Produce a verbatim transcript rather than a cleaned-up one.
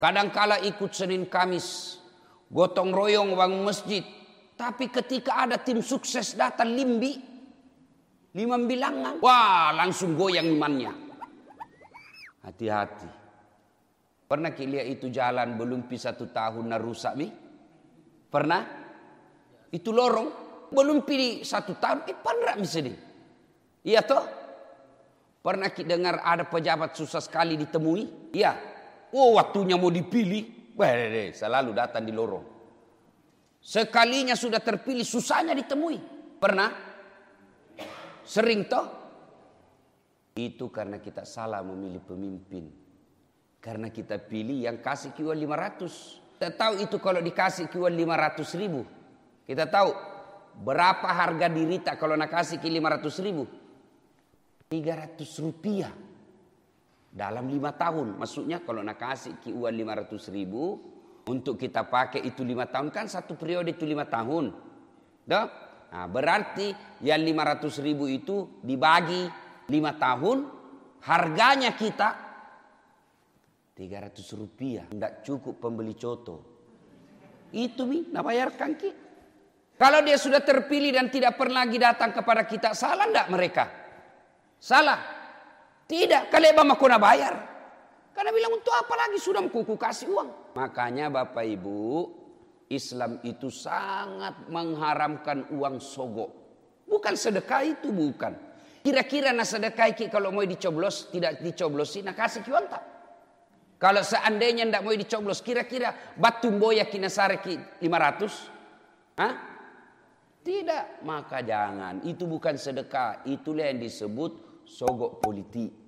Kadangkala ikut Senin Kamis, gotong royong bangun masjid. Tapi ketika ada tim sukses datang limbi, lima bilangan, wah langsung goyang imannya. Hati-hati. Pernah lihat itu jalan belum pi satu tahun na rusak mi? Pernah? Itu lorong belum pi satu tahun, eh pernah misalnya. Iya toh? Pernah kita dengar ada pejabat susah sekali ditemui? Iya. Oh waktunya mau dipilih, weh, selalu datang di lorong. Sekalinya sudah terpilih susahnya ditemui. Pernah? Sering toh? Itu karena kita salah memilih pemimpin. Karena kita pilih yang kasih kiwan lima ratus. Kita tahu itu kalau dikasih kiwan lima ratus ribu. Kita tahu berapa harga dirita kalau nak kasih ki lima ratus ribu. tiga ratus rupiah. Dalam lima tahun. Maksudnya kalau nak kasih ki uang lima ratus ribu. Untuk kita pakai itu lima tahun. Kan satu periode itu lima tahun. Dah? Nah, berarti yang lima ratus ribu itu dibagi lima tahun. Harganya kita tiga ratus rupiah. Tidak cukup pembeli coto. Itu mi, nak bayarkan ki. Kalau dia sudah terpilih dan tidak pernah lagi datang kepada kita. Salah tidak mereka? Salah. Tidak. Kalau Bama kena bayar. Karena bilang untuk apa lagi sudah kuku kasih uang. Makanya Bapak Ibu, Islam itu sangat mengharamkan uang sogok. Bukan sedekah itu bukan. Kira-kira na sedekah kalau mau dicoblos tidak dicoblosin, nak kasih uang tak? Kalau seandainya tidak mau dicoblos, kira-kira batu boya kina sareki lima ratus? Hah? Tidak. Maka jangan. Itu bukan sedekah. Itulah yang disebut sogok politik.